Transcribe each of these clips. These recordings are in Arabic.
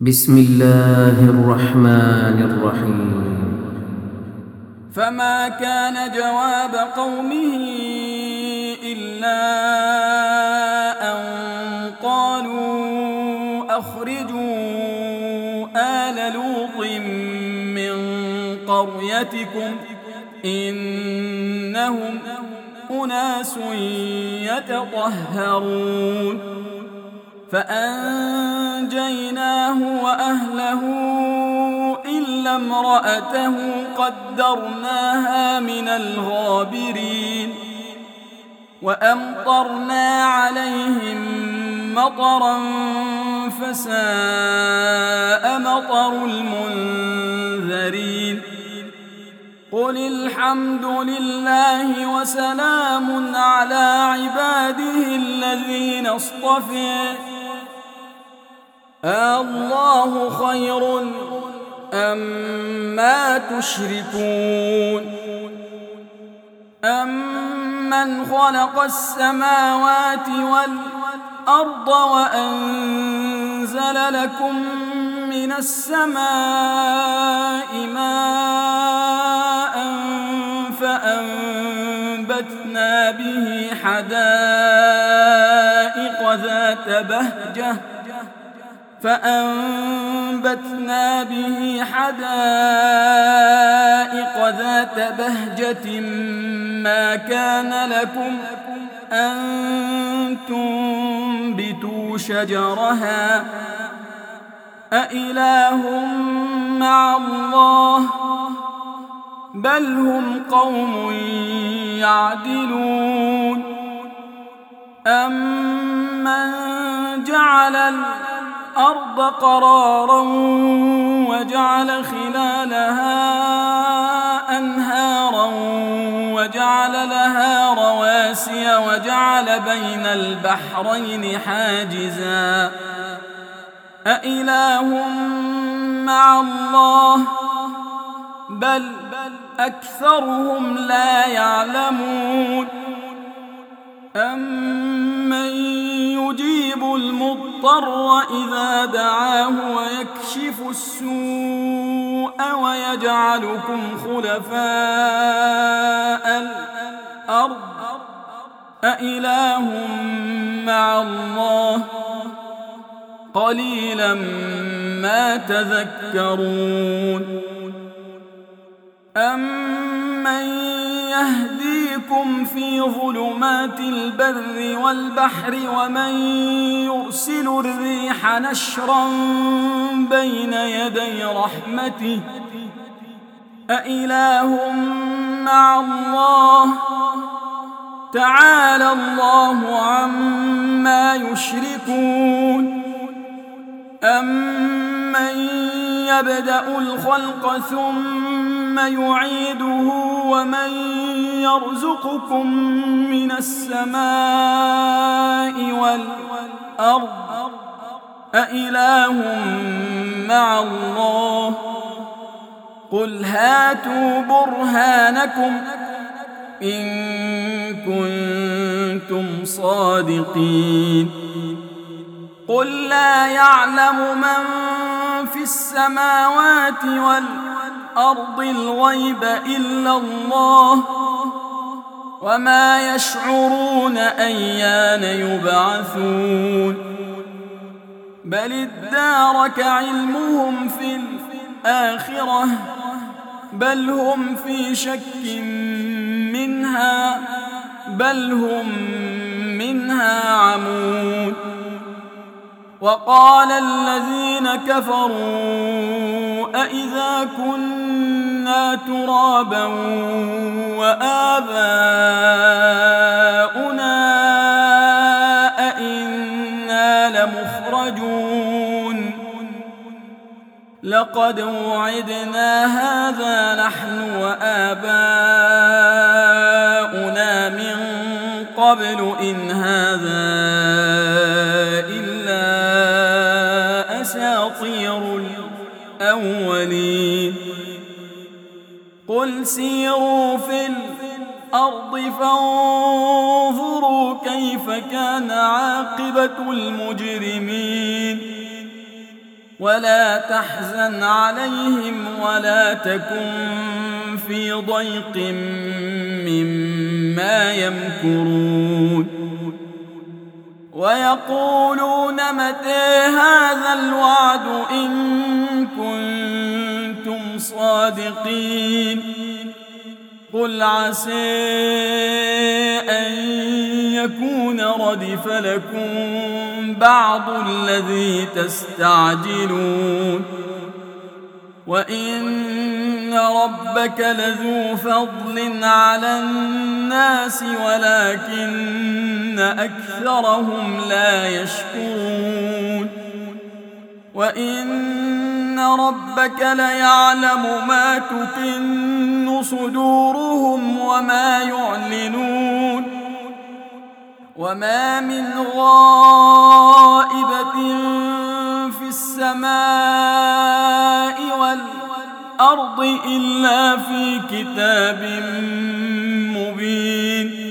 بسم الله الرحمن الرحيم. فما كان جواب قومه إلا أن قالوا أخرجوا آل لوط من قريتكم إنهم أناس يتطهرون فأنجيناه وأهله إلا امرأته قدرناها من الغابرين وأمطرنا عليهم مطرا فساء مطر المنذرين قل الحمد لله وسلام على عباده الذين اصطفى الله خير أما تشركون أمن خلق السماوات والأرض وأنزل لكم من السماء ماء فأنبتنا به حدائق ذات بهجة ما كان لكم أن تنبتوا شجرها أإله مع الله بل هم قوم يعدلون أمن جعل الأرض قرارا وجعل خلالها أنهارا وجعل لها رواسي وجعل بين البحرين حاجزا أإله مع الله بل أكثرهم لا يعلمون أمن يجيب المضطر إذا دعاه ويكشف السوء ويجعلكم خلفاء الأرض أإله مع الله قليلا ما تذكرون أمن يهديكم في ظلمات البر والبحر ومن يرسل الريح نشرا بين يدي رحمته أإله مع الله تعالى الله عما يشركون أمن يبدأ الخلق ثم يعيده ومن يرزقكم من السماء والأرض أإله مع الله قل هاتوا برهانكم إن كنتم صادقين قل لا يعلم من في السماوات والأرض الغيب إلا الله وما يشعرون أيان يبعثون بل ادارك علمهم في الآخرة بل هم في شك منها بل هم منها عمون وقال الذين كفروا أإذا كنا ترابا وآباؤنا أإنا لمخرجون لقد وعدنا هذا نحن وآباؤنا من قبل إن هذا إلا أساطير الأولين قل سيروا في الأرض فانظروا كيف كان عاقبة المجرمين ولا تحزن عليهم ولا تكن في ضيق مما يمكرون ويقولون متى هذا الوعد إن كنتم صادقين قل عسى أن يكون ردف لكم بعض الذي تستعجلون وإن ربك لذو فضل على الناس ولكن أكثرهم لا يشكرون وإن ربك ليعلم ما تكن صدورهم وما يعلنون وما من غائبة في السماء والأرض إلا في كتاب مبين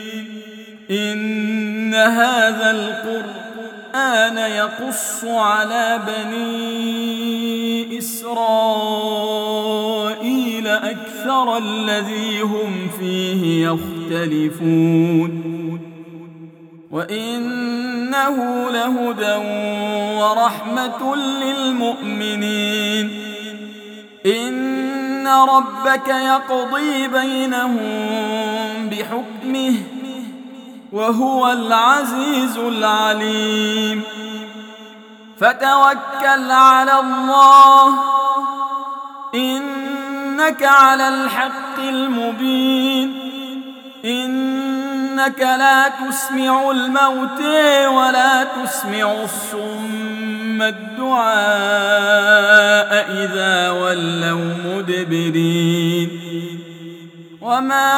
إن هذا القرآن يقص على بني إسرائيل أكثر الذي هم فيه يختلفون وإنه لهدى ورحمة للمؤمنين إن ربك يقضي بينهم بحكمه وهو العزيز العليم فتوكل على الله إنك على الحق المبين إنك لا تسمع الموتى ولا تسمع الصم الدعاء إذا ولوا مدبرين وما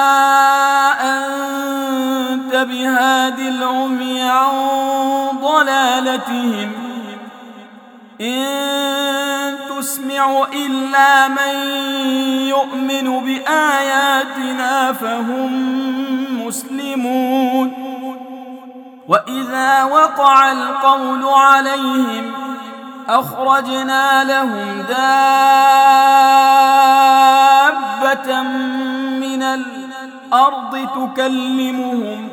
أنت بهاد العمي عن ضلالتهم إن تسمع إلا من يؤمن بآياتنا فهم مسلمون وإذا وقع القول عليهم أخرجنا لهم دابة من الأرض تكلمهم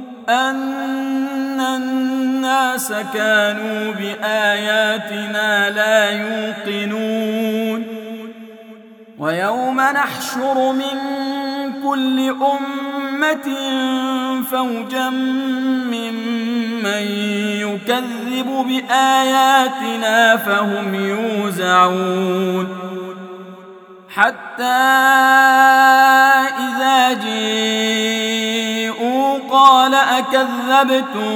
أن الناس كانوا بآياتنا لا يوقنون ويوم نحشر من كل أمة فوجا ممن يكذب بآياتنا فهم يوزعون حتى إذا جاءوا قال أكذبتم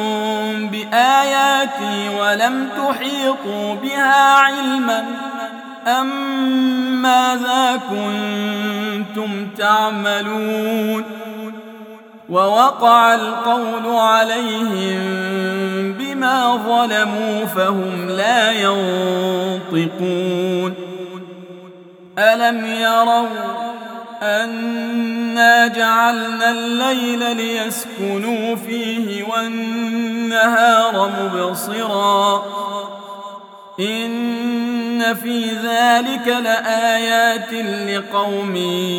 بآياتي ولم تحيطوا بها علما أم ماذا كنتم تعملون ووقع القول عليهم بما ظلموا فهم لا ينطقون ألم يروا أنا جعلنا الليل ليسكنوا فيه والنهار مبصرا إن في ذلك لآيات لقوم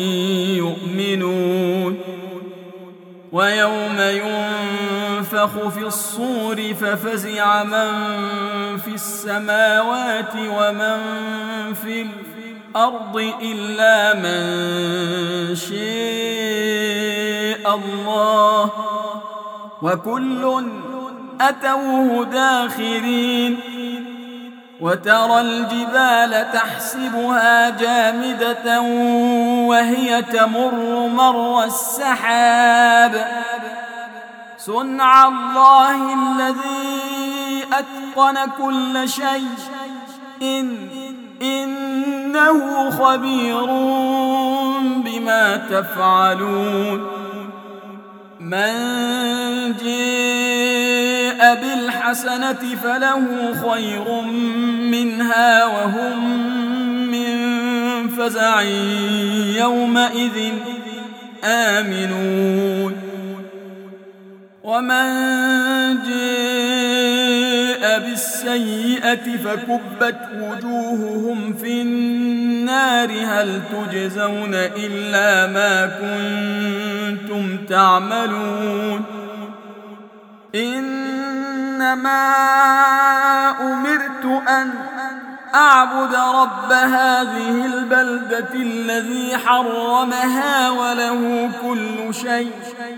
يؤمنون ويوم ينفخ في الصور ففزع من في السماوات ومن في الأرض إلا من شاء الله وكل أتوه داخرين وترى الجبال تحسبها جامدة وهي تمر مر السحاب صنع الله الذي أتقن كل شيء إنه خبير بما تفعلون من جاء بالحسنة فله خير منها وهم من فزع يومئذ آمنون ومن جاء بالسيئة فكبت وجوههم في النار هل تجزون إلا ما كنتم تعملون إنما أمرت أن أعبد رب هذه البلدة الذي حرمها وله كل شيء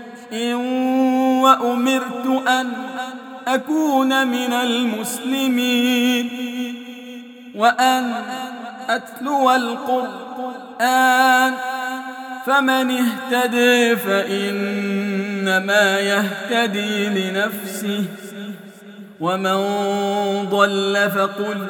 وأمرت أن أكون من المسلمين وأن أتلو القرآن فمن اهتدي فإنما يهتدي لنفسه ومن ضل فقل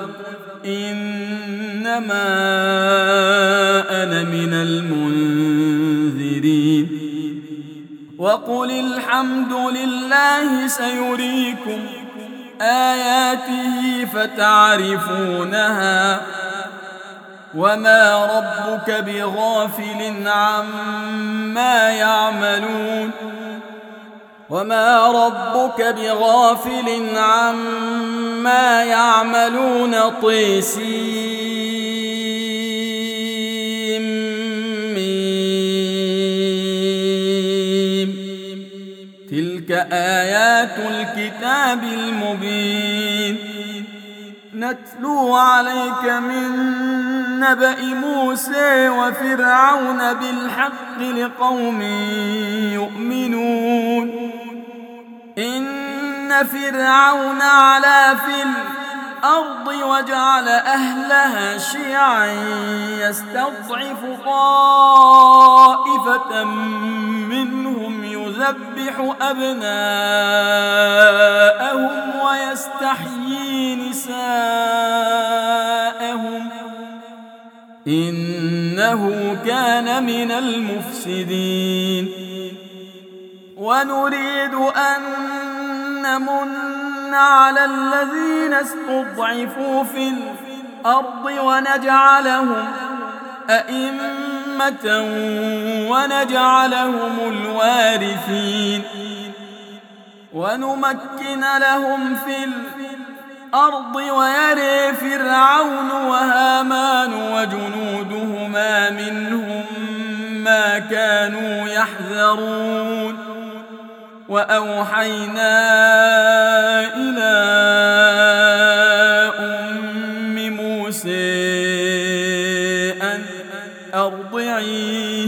إنما أنا من المنذرين وقل الحمد لله سيريكم آياته فتعرفونها وما ربك بغافل عما يعملون وما ربك بغافل عما يعملون طيسيم تلك آيات الكتاب المبين نتلو عليك من نبأ موسى وفرعون بالحق لقوم يؤمنون إن فرعون علا في الأرض وجعل أهلها شيعا يستضعف طائفة منهم يذبح أبناءهم ويستحيي نساءهم إنه كان من المفسدين ونريد أن نمن على الذين استضعفوا في الأرض ونجعلهم أئمة ونجعلهم الوارثين ونمكن لهم في الأرض ويري فرعون وهامان وجنودهما منهم ما كانوا يحذرون وأوحينا إلى أم موسى أن أرضعيه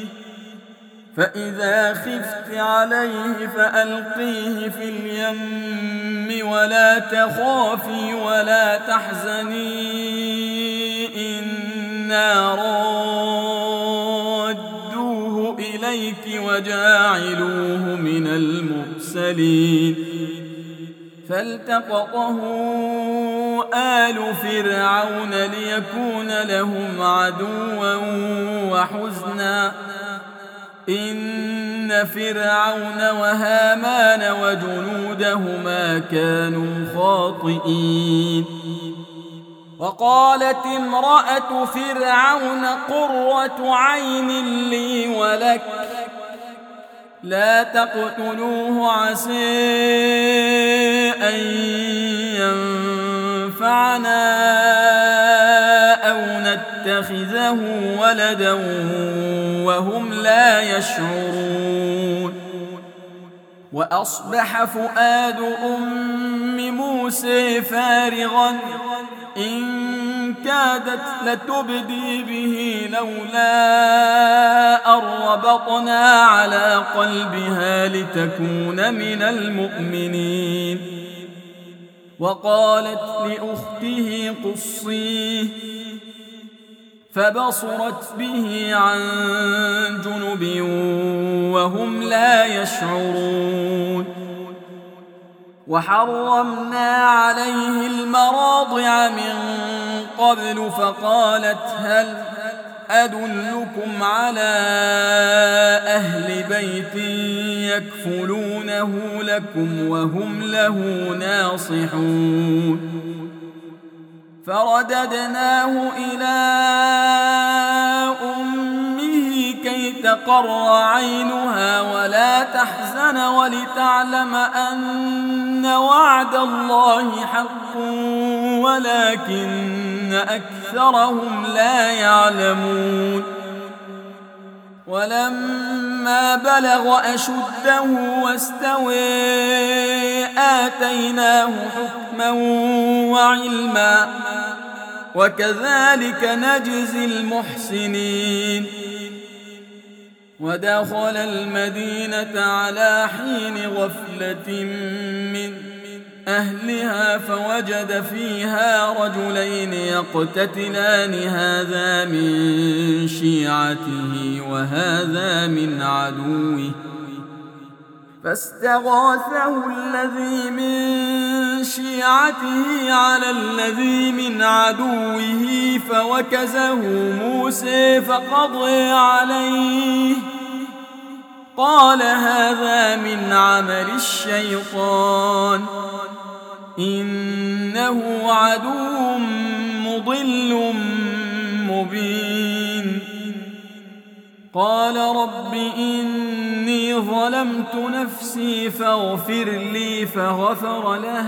فإذا خفت عليه فألقيه في اليم ولا تخافي ولا تحزني إنا رادوه إليك وجاعلوه من المرسلين فالتقطه آل فرعون ليكون لهم عدوا وحزنا إن فرعون وهامان وجنودهما كانوا خاطئين وقالت امرأة فرعون قرة عين لي ولك لا تقتلوه عسى أن ينفعنا أو نتخذه ولدا وهم لا يشعرون وأصبح فؤاد أم موسى فارغا إن كادت لتبدي به لولا أن ربطنا على قلبها لتكون من المؤمنين وقالت لأخته قصيه فبصرت به عن جنب وهم لا يشعرون وحرمنا عليه المراضع من قبل فقالت هل أدلكم على أهل بيت يكفلونه لكم وهم له ناصحون فرددناه إلى أمه كي تقر عينها ولا تحزن ولتعلم أن وعد الله حق ولكن أكثرهم لا يعلمون. ولما بلغ أشده واستوى آتيناه حكما وعلما وكذلك نجزي المحسنين. ودخل المدينة على حين غفلة من أهلها فوجد فيها رجلين يقتتلان هذا من شيعته وهذا من عدوه فاستغاثه الذي من شيعته على الذي من عدوه فوكزه موسى فقضى عليه قال هذا من عمل الشيطان إنه عدو مضل مبين. قال رب إني ظلمت نفسي فاغفر لي فغفر له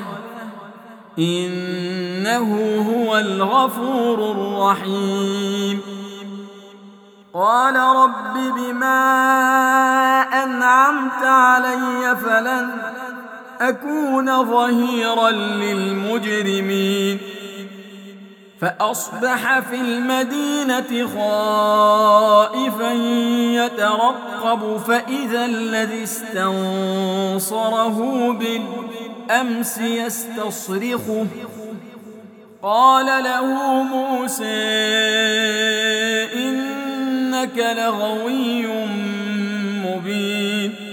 إنه هو الغفور الرحيم. قال رب بما أنعمت علي فلن أكون ظهيرا للمجرمين. فأصبح في المدينة خائفا يترقب فإذا الذي استنصره بالأمس يستصرخه قال له موسى إنك لغوي مبين.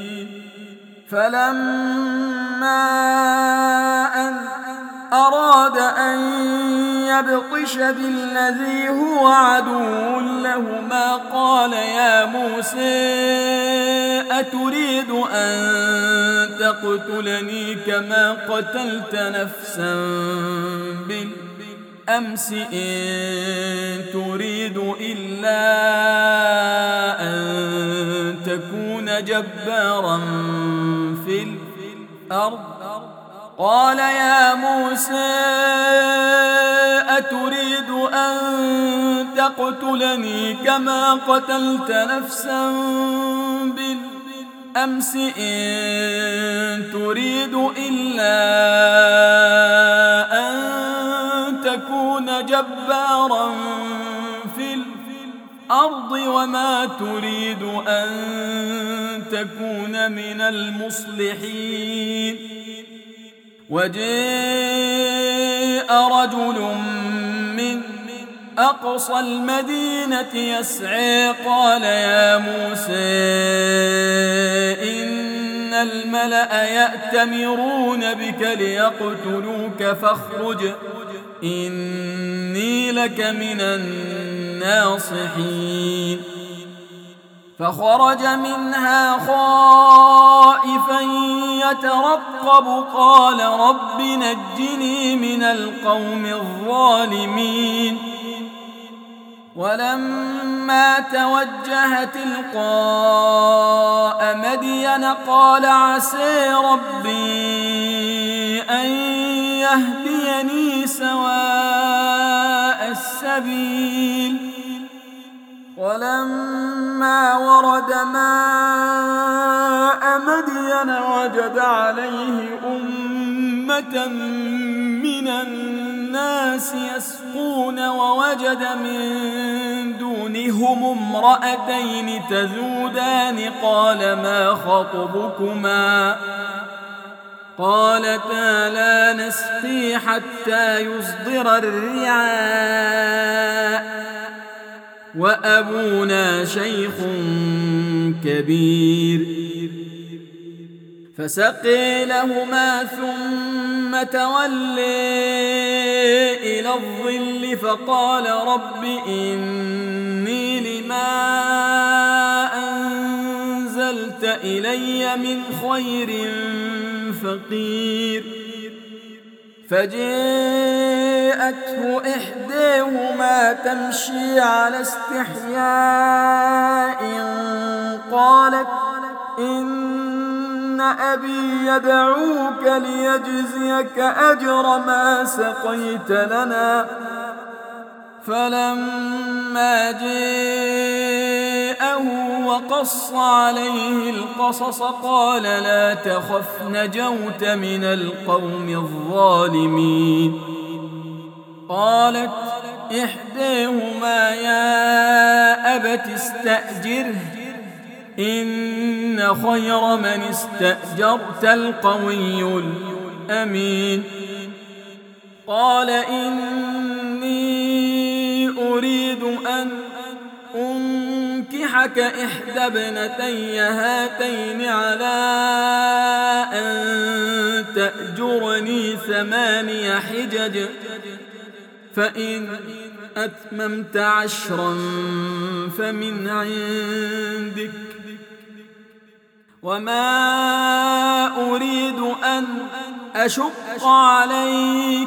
فلما أن أراد أن يبطش بالذي هو عدو لهما قال يا موسى أتريد أن تقتلني كما قتلت نفسا بالأمس إن تريد إلا أن تكون جبارا في الأرض. قال يا موسى أتريد أن تقتلني كما قتلت نفسا بالأمس إن تريد إلا أن تكون جبارا في الأرض وما تريد أن تكون من المصلحين. وجاء رجل من أقصى المدينة يسعى قال يا موسى إن الملأ يأتمرون بك ليقتلوك فاخرج إني لك من الناصحين. فخرج منها خائفا يترقب قال رب نجني من القوم الظالمين. ولما توجه تلقاء مدين قال عسى ربي أن يهديني سواء السبيل. ولما ورد ماء مدين وجد عليه أمة من الناس يسقون ووجد من دونهم امرأتين تذودان قال ما خطبكما قالتا لا نسقي حتى يصدر الرعاء وأبونا شيخ كبير. فسقي لهما ثم تولي إلى الظل فقال رب إني لما أنزلت إلي من خير فقير. فجاء فجيءته إحداهما تمشي على استحياء قالت إن أبي يدعوك ليجزيك أجر ما سقيت لنا. فلما جاءه وقص عليه القصص قال لا تخف نجوت من القوم الظالمين. قالت إحداهما يا أبت استأجره إن خير من استأجرت القوي الأمين. قال إني أريد أن أنكحك إحدى ابنتي هاتين على أن تأجرني 8 حجج فإن أتممت 10 فمن عندك وما أريد أن أشق عليك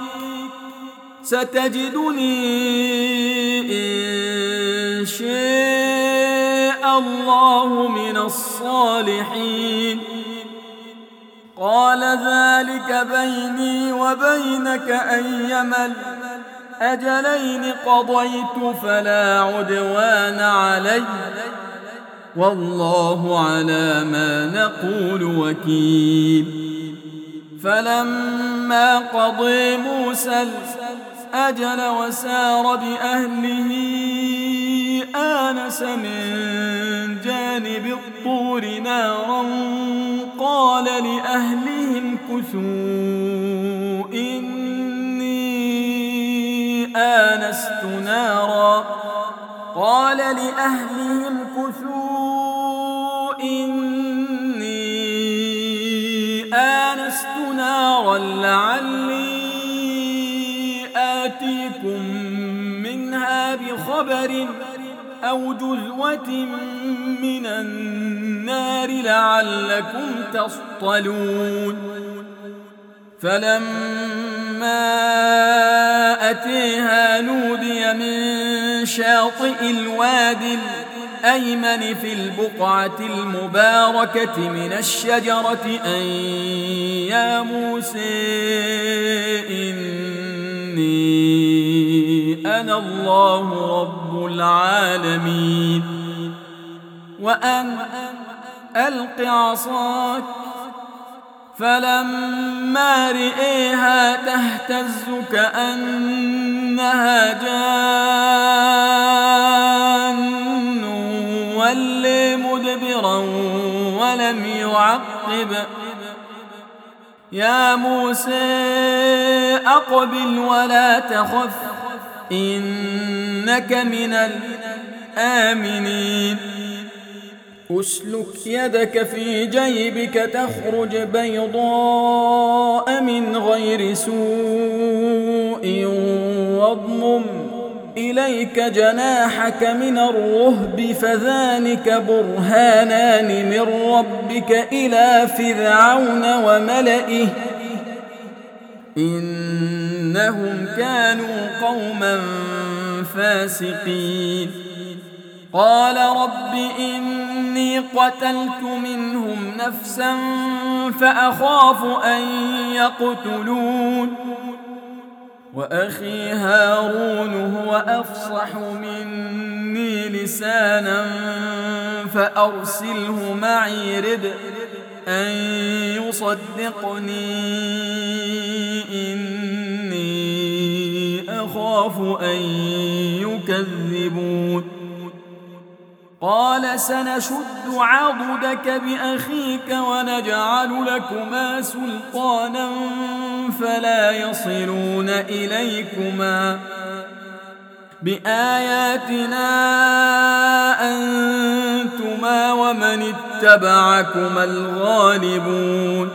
ستجدني إن شاء الله من الصالحين. قال ذلك بيني وبينك أيما الأجلين قضيت فلا عدوان علي والله على ما نقول وكيل. فلما قضي موسى الأجل وسار بأهله آنس من جانب الطور نارا قال لأهلهم كثوا إني آنست نارا لعلي آتيكم منها بخبر أو جذوة من النار لعلكم تصطلون. فلما أتيها نودي من شاطئ الوادي الأيمن في البقعة المباركة من الشجرة أن يا موسى إني أنا الله رب العالمين وأن ألق عصاك. فلما رئيها تهتز كأنها جان ولي مدبرا ولم يعقب. يا موسى أقبل ولا تخف إنك من الآمنين. أسلك يدك في جيبك تخرج بيضاء من غير سوء واضمم إليك جناحك من الرهب فذلك برهانان من ربك إلى فرعون وملئه إنهم كانوا قوما فاسقين. قال رب إني قتلت منهم نفسا فأخاف أن يقتلون وأخي هارون هو أفصح مني لسانا فأرسله معي رد أن يصدقني إني أخاف أن يكذبون. قال سنشد عضدك بأخيك ونجعل لكما سلطانا فلا يصلون إليكما بآياتنا أنتما ومن اتبعكما الغالبون.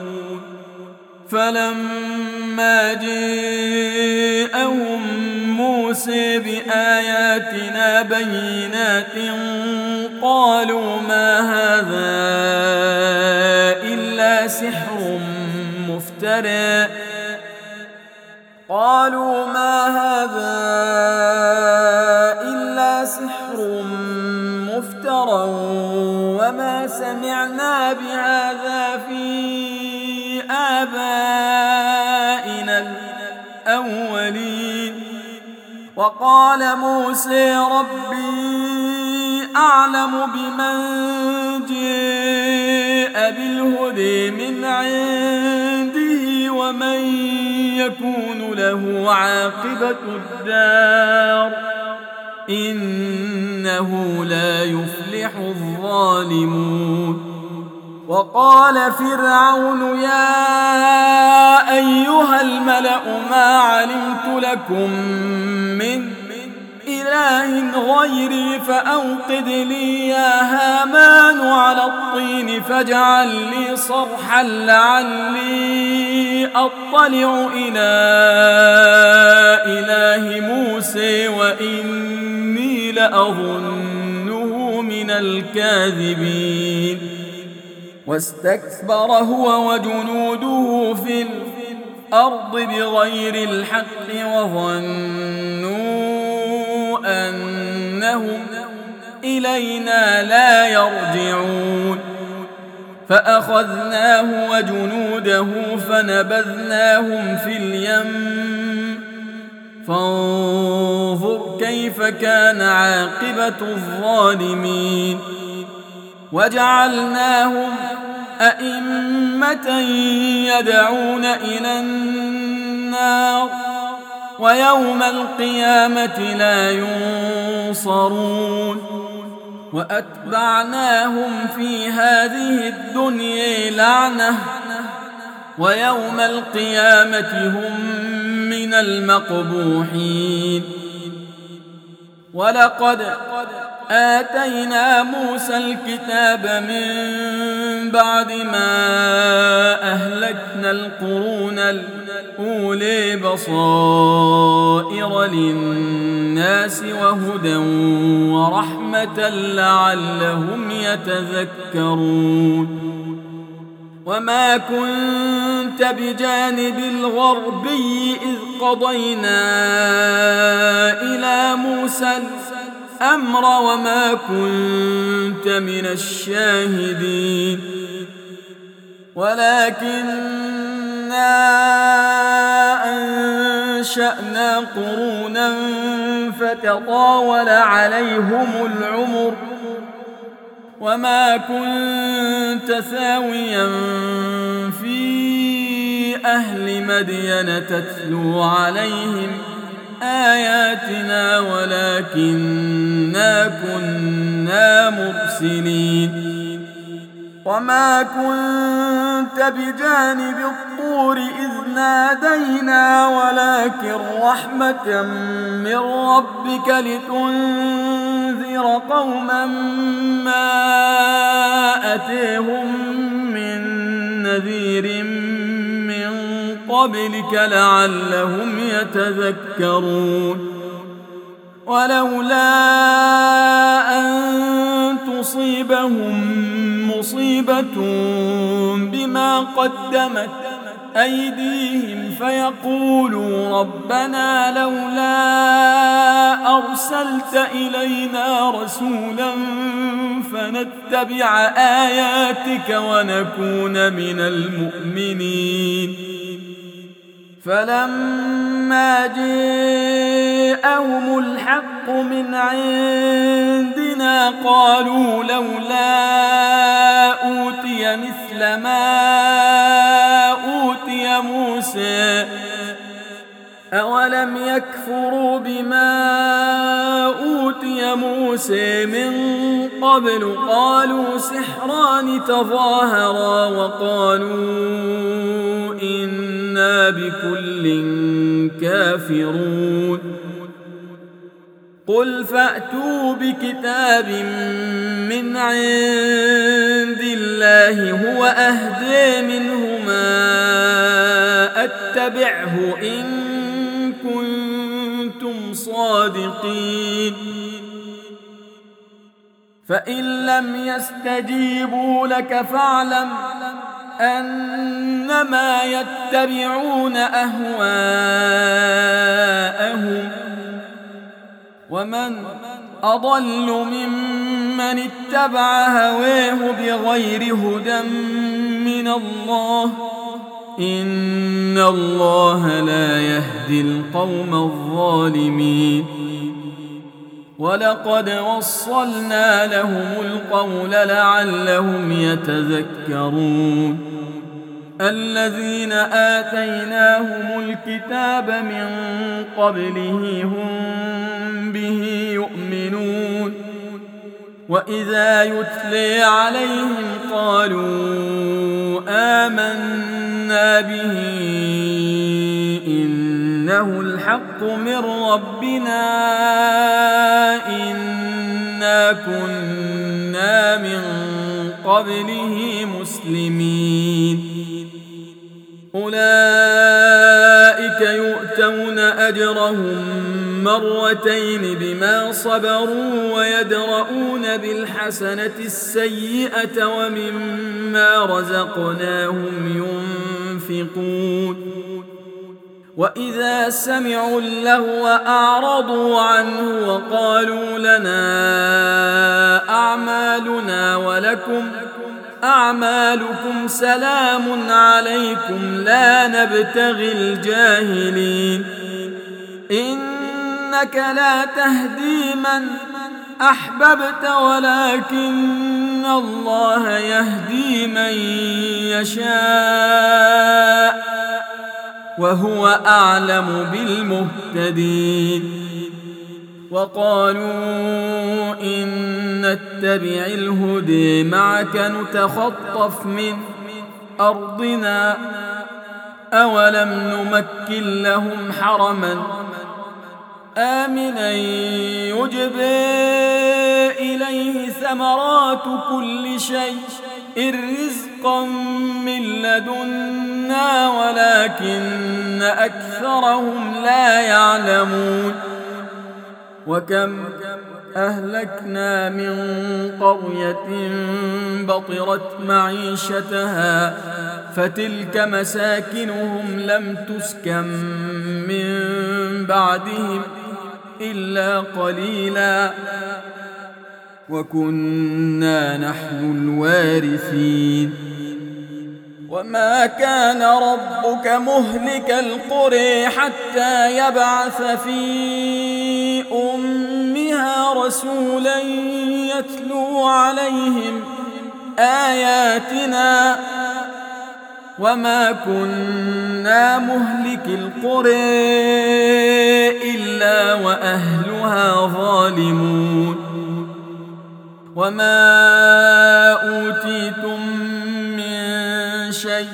فلما جاءهم موسى بآياتنا بينات قالوا ما هذا إلا سحر مفترى. قال قالوا ما هذا إلا سحر مفترى وما سمعنا بهذا في آبائنا الأولين. وقال موسى ربي أعلم بمن جاء بالهدى من عنده ومن يكون له عاقبة الدار إنه لا يفلح الظالمون. وقال فرعون يا أيها الملأ ما علمت لكم من إله غيري فأوقد لي يا هامان على الطين فاجعل لي صرحا لعلي أطلع إلى إله موسى وإني لأظنه من الكاذبين. واستكبر هو وجنوده في الأرض بغير الحق وظنوا أنهم إلينا لا يرجعون. فأخذناه وجنوده فنبذناهم في اليم فانظر كيف كان عاقبة الظالمين. وجعلناهم أئمة يدعون إلى النار ويوم القيامة لا ينصرون. وأتبعناهم في هذه الدنيا لعنة ويوم القيامة هم من المقبوحين. ولقد آتينا موسى الكتاب من بعد ما أهلكنا القرون الأولى بصائر للناس وهدى ورحمة لعلهم يتذكرون. وما كنت بجانب الغربي إذ قضينا إلى موسى الأمر وما كنت من الشاهدين ولكننا أنشأنا قرونا فتطاول عليهم العمر وما كنت ثاويا في أهل مدين تتلو عليهم آياتنا ولكننا كنا مرسلين. وما كنت بجانب الطور إذ نادينا ولكن رحمة من ربك لتنذر قوما ما أتيهم من نذير من قبلك لعلهم يتذكرون. ولولا أن تصيبهم مصيبة بما قدمت أيديهم فيقولوا ربنا لولا أرسلت إلينا رسولا فنتبع آياتك ونكون من المؤمنين. فلما جاءهم الحق من عندنا قالوا لولا أوتي مثل ما أوتي موسى أولم يكفروا بما أوتي موسى من قبل قالوا سحران تظاهرا وقالوا إنا بكل كافرون. قل فأتوا بكتاب من عند الله هو أهدى منهما أتبعه إن كنتم صادقين. فإن لم يستجيبوا لك فاعلم أنما يتبعون أهواءهم ومن أضل ممن اتبع هواه بغير هدى من الله إن الله لا يهدي القوم الظالمين ولقد وصلنا لهم القول لعلهم يتذكرون الذين آتيناهم الكتاب من قبله هم به يؤمنون وإذا يتلي عليهم قالوا آمنا به إنه الحق من ربنا إنا كنا من قبله مسلمين أولئك يؤتون أجرهم مرتين بما صبروا ويدرؤون بالحسنة السيئة ومما رزقناهم ينفقون وإذا سمعوا اللغو أعرضوا عنه وقالوا لنا أعمالنا ولكم أعمالكم سلام عليكم لا نبتغي الجاهلين إنك لا تهدي من أحببت ولكن الله يهدي من يشاء وهو أعلم بالمهتدين وقالوا إن نتبع الهدي معك نتخطف من أرضنا أولم نمكن لهم حرما آمنا يجبى إليه ثمرات كل شيء رزقا من لدنا ولكن أكثرهم لا يعلمون وكم أهلكنا من قرية بطرت معيشتها فتلك مساكنهم لم تسكن من بعدهم إلا قليلا وكنا نحن الوارثين وما كان ربك مهلك القرى حتى يبعث في أمها رسولا يتلو عليهم آياتنا وما كنا مهلك القرى إلا وأهلها ظالمون وما أوتيتم من شيء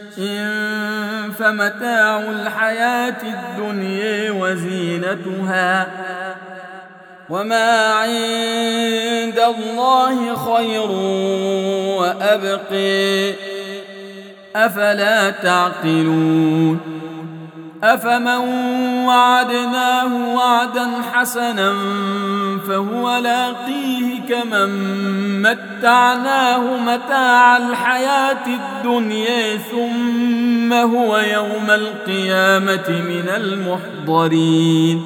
فمتاع الحياة الدنيا وزينتها وما عند الله خير وأبقي أفلا تعقلون أفمن وعدناه وعدا حسنا فهو لاقيه كمن متعناه متاع الحياة الدنيا ثم هو يوم القيامة من المحضرين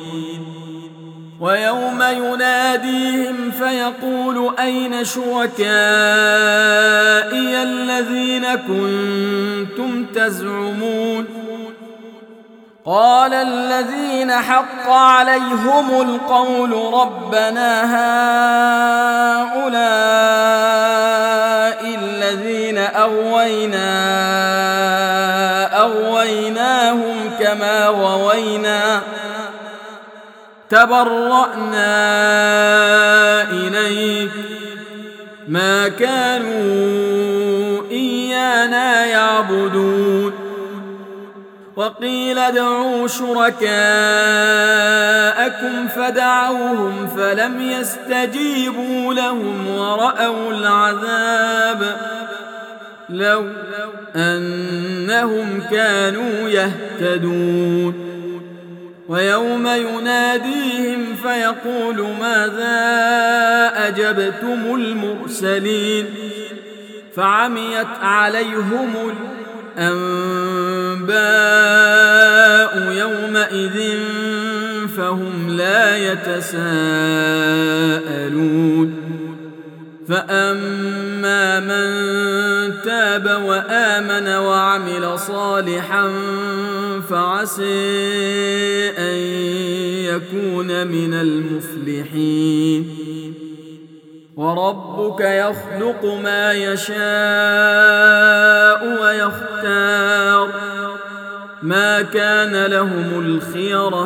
ويوم يناديهم فيقول أين شركائي الذين كنتم تزعمون قال الذين حق عليهم القول ربنا هؤلاء الذين أغويناهم كما غوينا تبرأنا إليك ما كانوا إيانا يعبدون وقيل ادعوا شركاءكم فدعوهم فلم يستجيبوا لهم ورأوا العذاب لو أنهم كانوا يهتدون ويوم يناديهم فيقول ماذا أجبتم المرسلين فعميت عليهم الأنباء يومئذ فهم لا يتساءلون فأما من تاب وآمن وعمل صالحا فعسى أن يكون من المفلحين وربك يخلق ما يشاء ويختار ما كان لهم الخيرة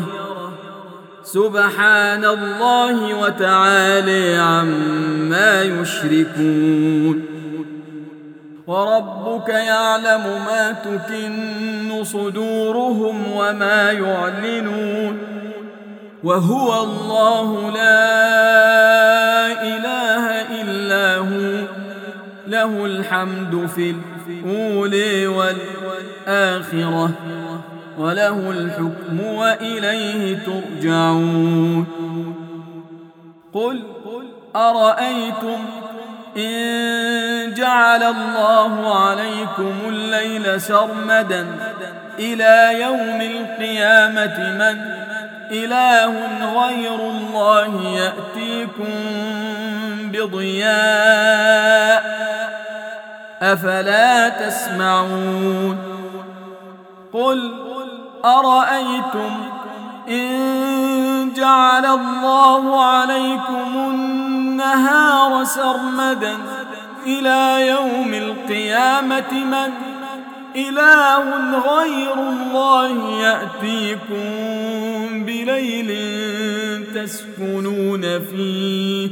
سبحان الله وتعالى عما يشركون وربك يعلم ما تكن صدورهم وما يعلنون وهو الله لا إله إلا هو له الحمد في الأولى والآخرة وله الحكم وإليه ترجعون قل أرأيتم إن جعل الله عليكم الليل سرمدا إلى يوم القيامة من إله غير الله يأتيكم بضياء أفلا تسمعون قل أرأيتم إن جعل الله عليكم النهار سرمدا إلى يوم القيامة من إله غير الله يأتيكم بليل تسكنون فيه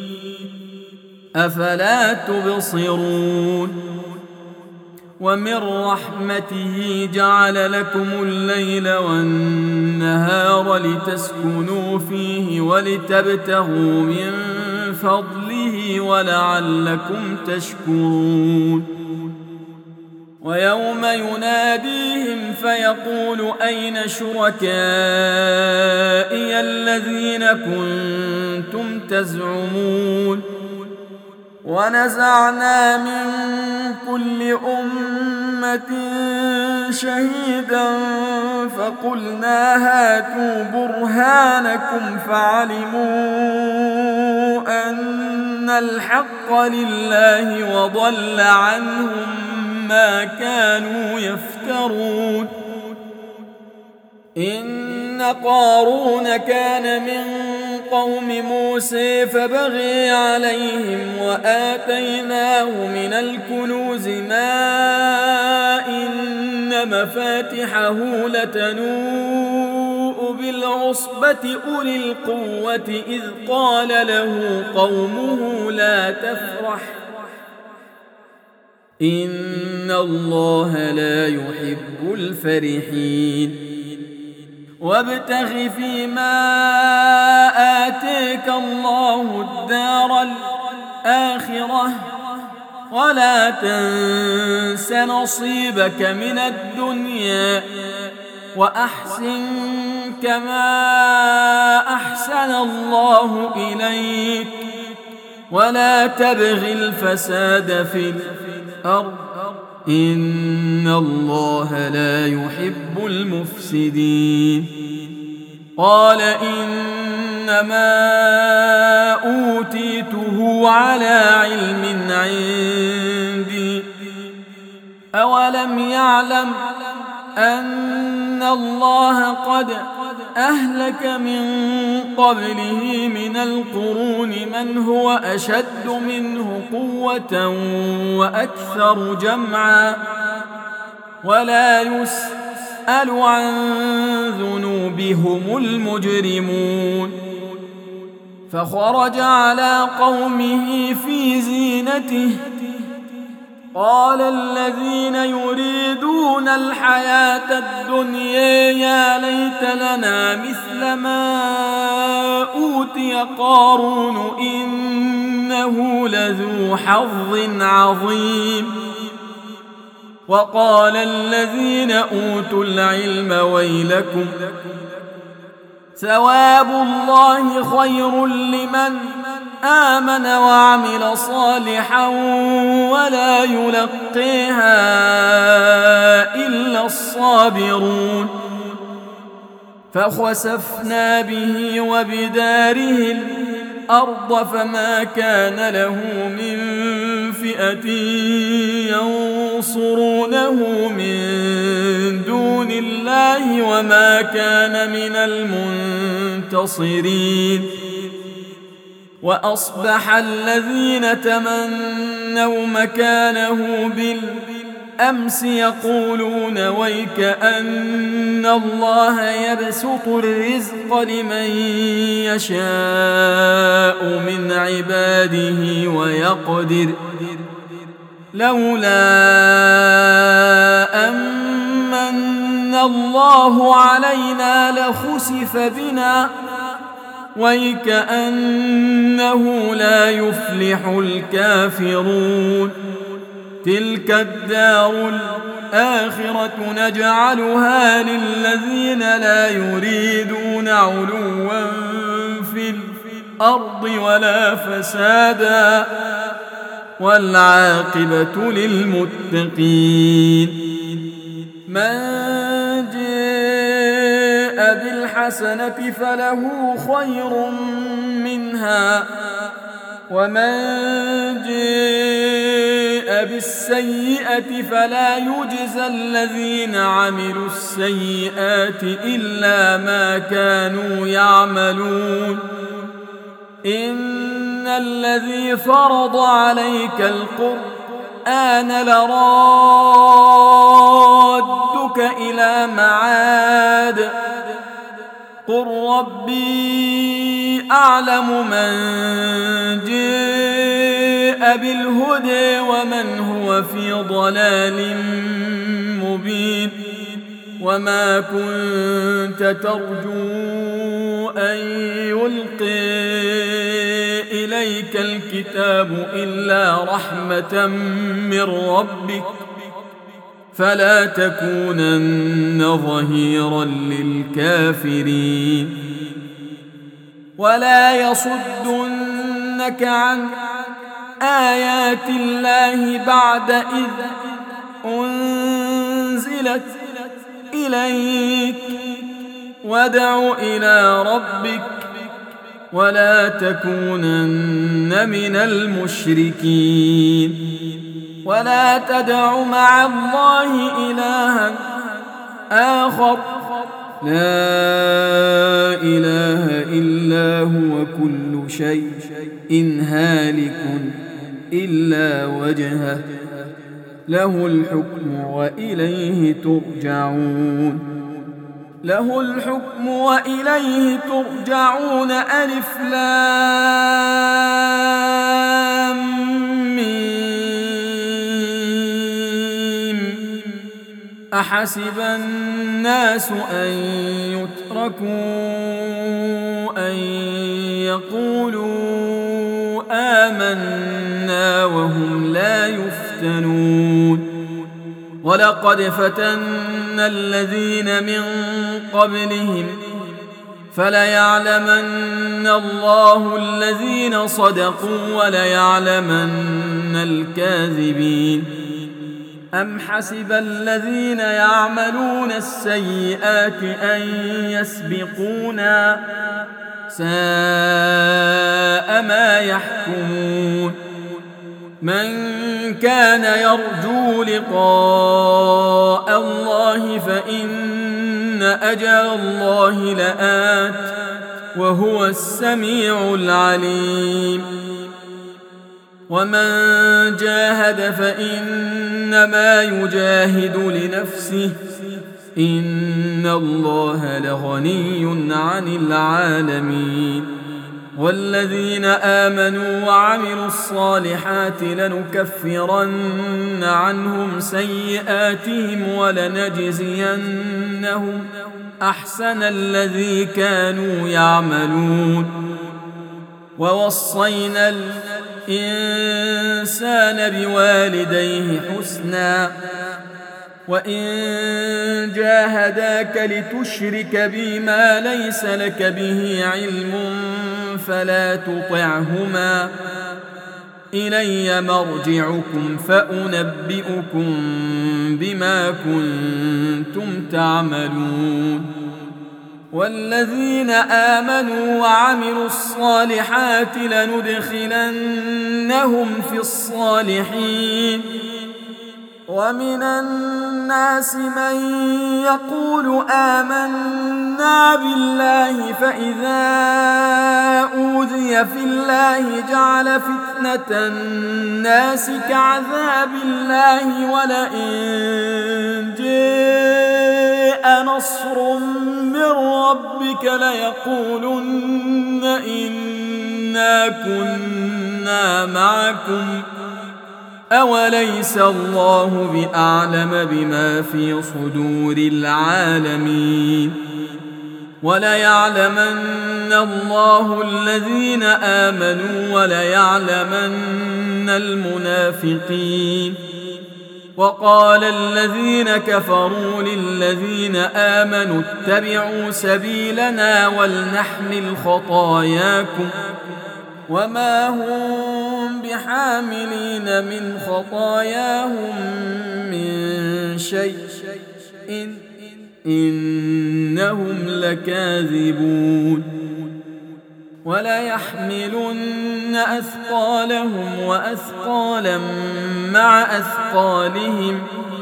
أفلا تبصرون ومن رحمته جعل لكم الليل والنهار لتسكنوا فيه ولتبتغوا من فضله ولعلكم تشكرون ويوم يناديهم فيقول أين شركائي الذين كنتم تزعمون ونزعنا من كل أمة شهيدا فقلنا هاتوا برهانكم فعلموا أن الحق لله وضل عنهم ما كانوا يفترون إن قارون كان من قوم موسى فبغي عليهم وآتيناه من الكنوز ما إن مفاتحه لتنوء بالعصبة أولي القوة إذ قال له قومه لا تفرح إن الله لا يحب الفرحين وابتغ فيما آتيك الله الدار الآخرة ولا تنس نصيبك من الدنيا وأحسن كما أحسن الله إليك ولا تبغ الفساد في الأرض إن الله لا يحب المفسدين قال إنما أوتيته على علم عندي أولم يعلم أن الله قد أهلك من قبله من القرون من هو أشد منه قوة وأكثر جمعا ولا يسأل عن ذنوبهم المجرمون فخرج على قومه في زينته قال الذين يريدون الحياة الدنيا يا ليت لنا مثل ما أوتي قارون إنه لذو حظ عظيم وقال الذين أوتوا العلم ويلكم ثواب الله خير لمن آمن وعمل صالحا ولا يلقيها إلا الصابرون فخسفنا به وبداره الأرض فما كان له من فئة ينصرونه من دون الله وما كان من المنتصرين وأصبح الذين تمنوا مكانه بالأمس يقولون ويك أن الله يبسط الرزق لمن يشاء من عباده ويقدر لولا أمن الله علينا لخسف بنا ويكأنه لا يفلح الكافرون تلك الدار الآخرة نجعلها للذين لا يريدون علوا في الأرض ولا فسادا والعاقبة للمتقين من جاء بالحسنة فله خير منها ومن جاء بالسيئة فلا يجزى الذين عملوا السيئات إلا ما كانوا يعملون إن الذي فرض عليك القرآن لرادك إلى معاد قل ربي أعلم من جاء بالهدى ومن هو في ضلال مبين وما كنت ترجو أن يلقي إليك الكتاب إلا رحمة من ربك فلا تكونن ظهيرا للكافرين ولا يصدنك عن آيات الله بعد إذ أنزلت إليك وادع إلى ربك ولا تكونن من المشركين ولا تدع مع الله إلها آخر لا إله إلا هو كل شيء هالك إلا وجهه له الحكم وإليه ترجعون له الحكم وإليه ترجعون ألف لام ميم أحسب الناس أن يتركوا أن يقولوا آمنا وهم لا يفتنون ولقد فتنا الذين من قبلهم فليعلمن الله الذين صدقوا وليعلمن الكاذبين أم حسب الذين يعملون السيئات أن يسبقونا ساء ما يحكمون من كان يرجو لقاء الله فإن أجل الله لآت وهو السميع العليم ومن جاهد فإنما يجاهد لنفسه إن الله لغني عن العالمين والذين آمنوا وعملوا الصالحات لنكفرن عنهم سيئاتهم ولنجزينهم أحسن الذي كانوا يعملون ووصينا الإنسان بوالديه حسنا وإن جاهداك لتشرك بما ليس لك به علم فلا تطعهما إلي مرجعكم فأنبئكم بما كنتم تعملون والذين آمنوا وعملوا الصالحات لندخلنهم في الصالحين ومن الناس من يقول آمنا بالله فإذا أوذي في الله جعل فتنة الناس كعذاب الله ولئن جاء نصر من ربك ليقولن إنا كنا معكم أوليس الله بأعلم بما في صدور العالمين وليعلمن الله الذين آمنوا وليعلمن المنافقين وقال الذين كفروا للذين آمنوا اتبعوا سبيلنا ولنحمل خطاياكم وما هم بحاملين من خطاياهم من شيء إنهم لكاذبون وليحملن أثقالهم وأثقالا مع أثقالهم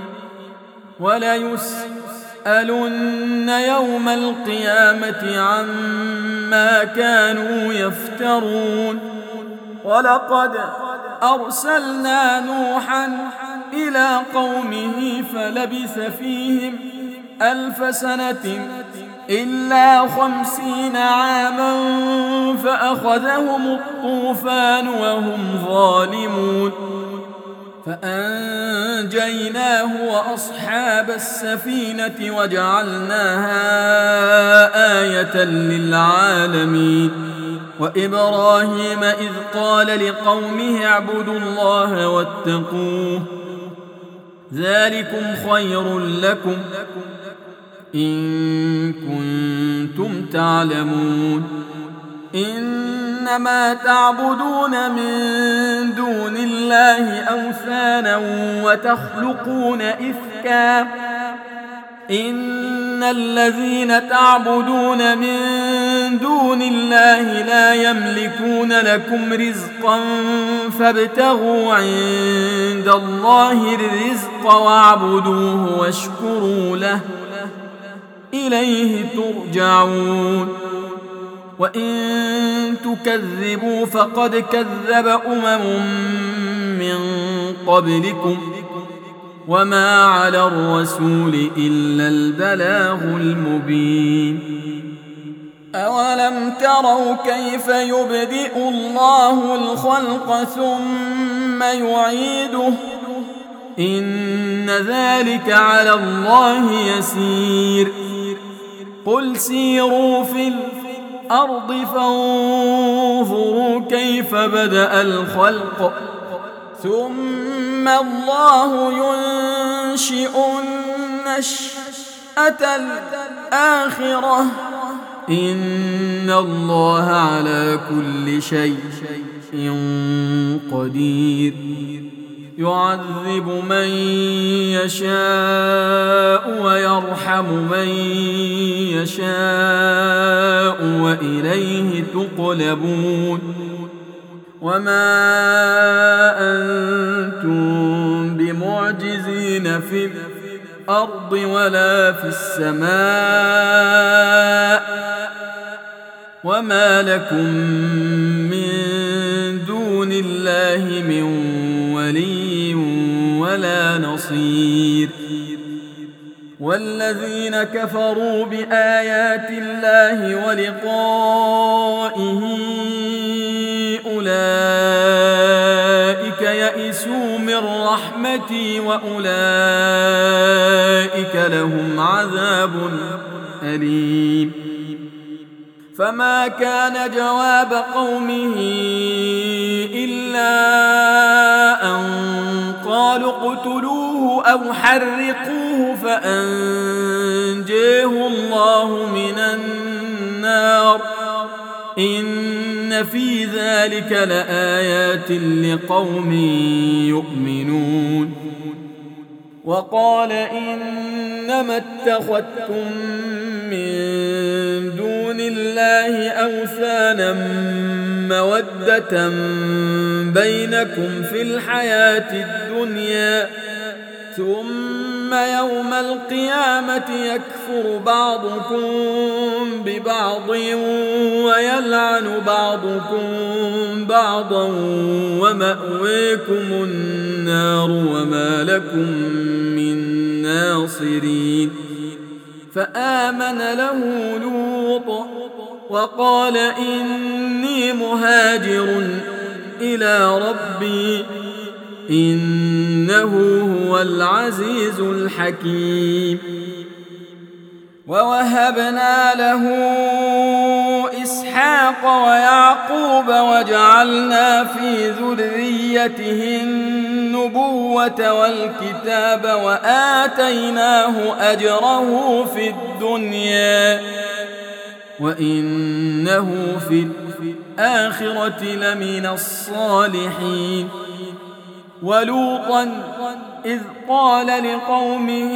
وليسألن يوم القيامة عما كانوا يفترون ولقد أرسلنا نوحا إلى قومه فلبث فيهم 1000 سنة إلا 50 عاما فأخذهم الطوفان وهم ظالمون فأنجيناه وأصحاب السفينة وجعلناها آية للعالمين وإبراهيم إذ قال لقومه اعبدوا الله واتقوه ذلكم خير لكم إن كنتم تعلمون إنما تعبدون من دون الله أوثانا وتخلقون إفكا إن الذين تعبدون من دون الله لا يملكون لكم رزقا فابتغوا عند الله الرزق واعبدوه واشكروا له إليه ترجعون وإن تكذبوا فقد كذب من قبلكم وما على الرسول إلا البلاغ المبين أولم تروا كيف يبدئ الله الخلق ثم يعيده إن ذلك على الله يسير قل سيروا في الأرض فانظروا كيف بدأ الخلق ثم الله ينشئ النشأة الآخرة إن الله على كل شيء قدير يعذب من يشاء ويرحم من يشاء وإليه تقلبون وما أنتم بمعجزين في الأرض ولا في السماء وما لكم من دون الله من ولي ولا نصير والذين كفروا بآيات الله ولقائه أولئك يئسوا من رحمتي وأولئك لهم عذاب أليم فما كان جواب قومه إلا أن قالوا اقتلوه أو حرقوه فأنجاه الله من النار إن في ذلك لآيات لقوم يؤمنون. وقال إنما اتخذتم من دون الله أوثانا مودة بينكم في الحياة الدنيا ثم يوم القيامة يكفر بعضكم ببعض ويلعن بعضكم بعضا ومأويكم النار وما لكم من ناصرين. فآمن له لوط وقال إني مهاجر إلى ربي إنه هو العزيز الحكيم. ووهبنا له إسحاق ويعقوب وجعلنا في ذريته النبوة والكتاب وآتيناه أجره في الدنيا وإنه في الآخرة لمن الصالحين. ولوطا إذ قال لقومه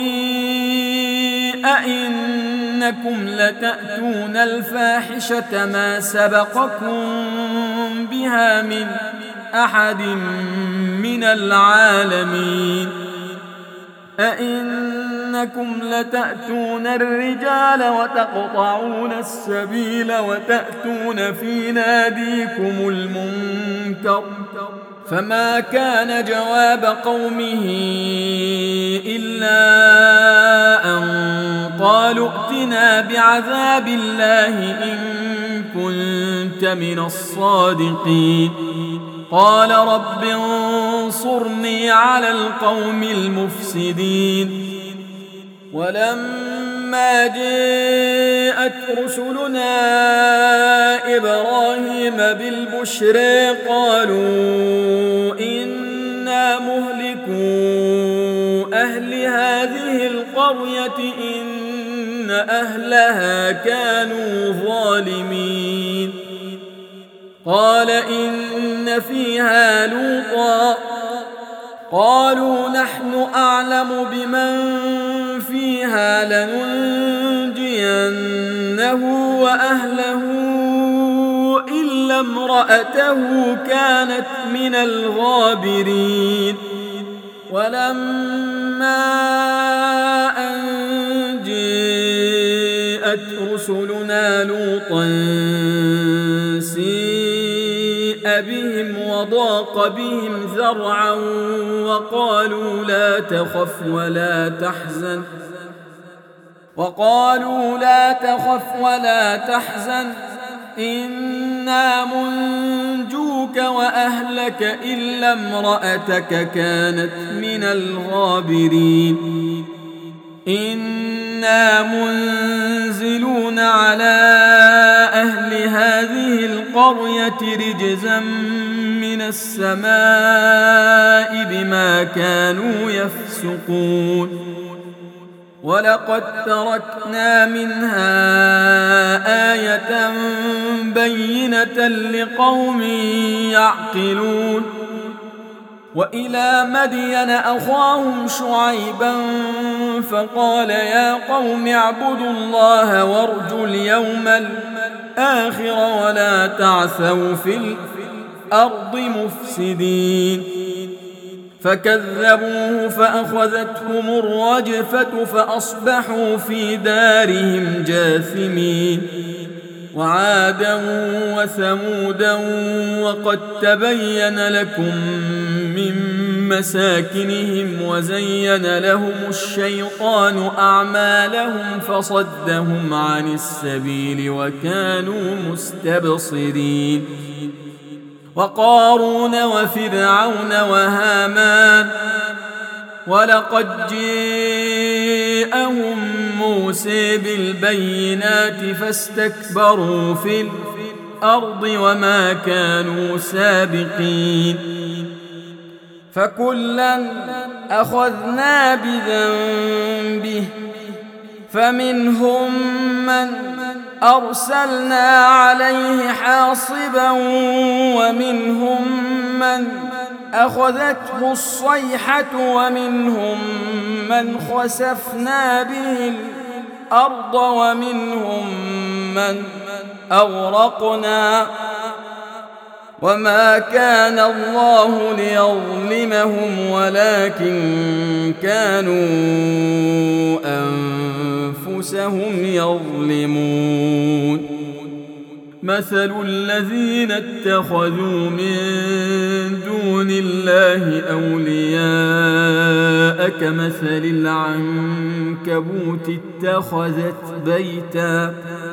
أئنكم لتأتون الفاحشة ما سبقكم بها من أحد من العالمين. أئنكم لتأتون الرجال وتقطعون السبيل وتأتون في ناديكم المنكر. فما كان جواب قومه إلا أن قالوا ائتنا بعذاب الله إن كنت من الصادقين. قال رب انصرني على القوم المفسدين. ولما جاءت رسلنا إبراهيم بالبشرى قالوا إنا مهلكو أهل هذه القرية إن أهلها كانوا ظالمين. قال إن فيها لوطا قالوا نحن أعلم بمن فيها لننجينه وأهله إلا امرأته كانت من الغابرين. ولما أن جاءت رسلنا لوطا سيء بهم وضاق بهم ذرعا وقالوا لا تخف ولا تحزن إنا منجوك وأهلك إلا امرأتك كانت من الغابرين. إنا منزلون على أهل هذه القرية رجزا من السماء بما كانوا يفسقون. ولقد تركنا منها آية بينة لقوم يعقلون. وإلى مدين أخاهم شعيبا فقال يا قوم اعبدوا الله وارجوا اليوم الآخر ولا تعثوا في الأرض مفسدين. فكذبوه فأخذتهم الرجفة فأصبحوا في دارهم جاثمين. وعادا وثمودا وقد تبين لكم من مساكنهم وزين لهم الشيطان أعمالهم فصدهم عن السبيل وكانوا مستبصرين. وقارون وفرعون وهامان ولقد جاءهم موسى بالبينات فاستكبروا في الأرض وما كانوا سابقين. فكلا أخذنا بذنبه فمنهم من أرسلنا عليه حاصبا ومنهم من أخذته الصيحة ومنهم من خسفنا به الأرض ومنهم من أغرقنا وما كان الله ليظلمهم ولكن كانوا أنفسهم يظلمون مثل الذين اتخذوا من دون الله أولياء كمثل العنكبوت اتخذت بيتا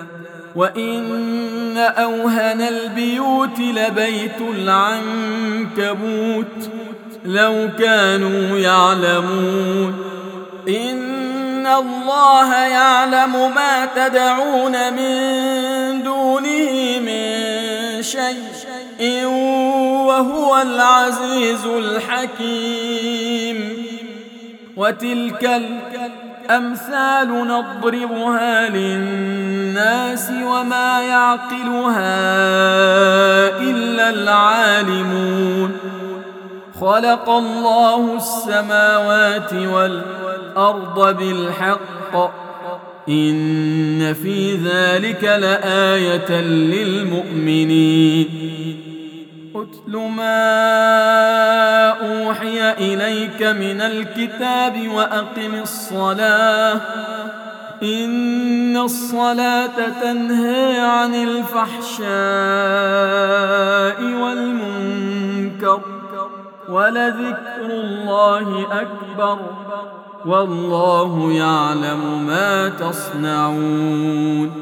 وإن أوهن البيوت لبيت العنكبوت لو كانوا يعلمون إن الله يعلم ما تدعون من دونه من شيء وهو العزيز الحكيم وتلك الأمثال نضربها للناس وما يعقلها إلا العالمون خلق الله السماوات والأرض بالحق إن في ذلك لآية للمؤمنين أتل ما أوحي إليك من الكتاب وأقم الصلاة إن الصلاة تنهي عن الفحشاء والمنكر ولذكر الله أكبر والله يعلم ما تصنعون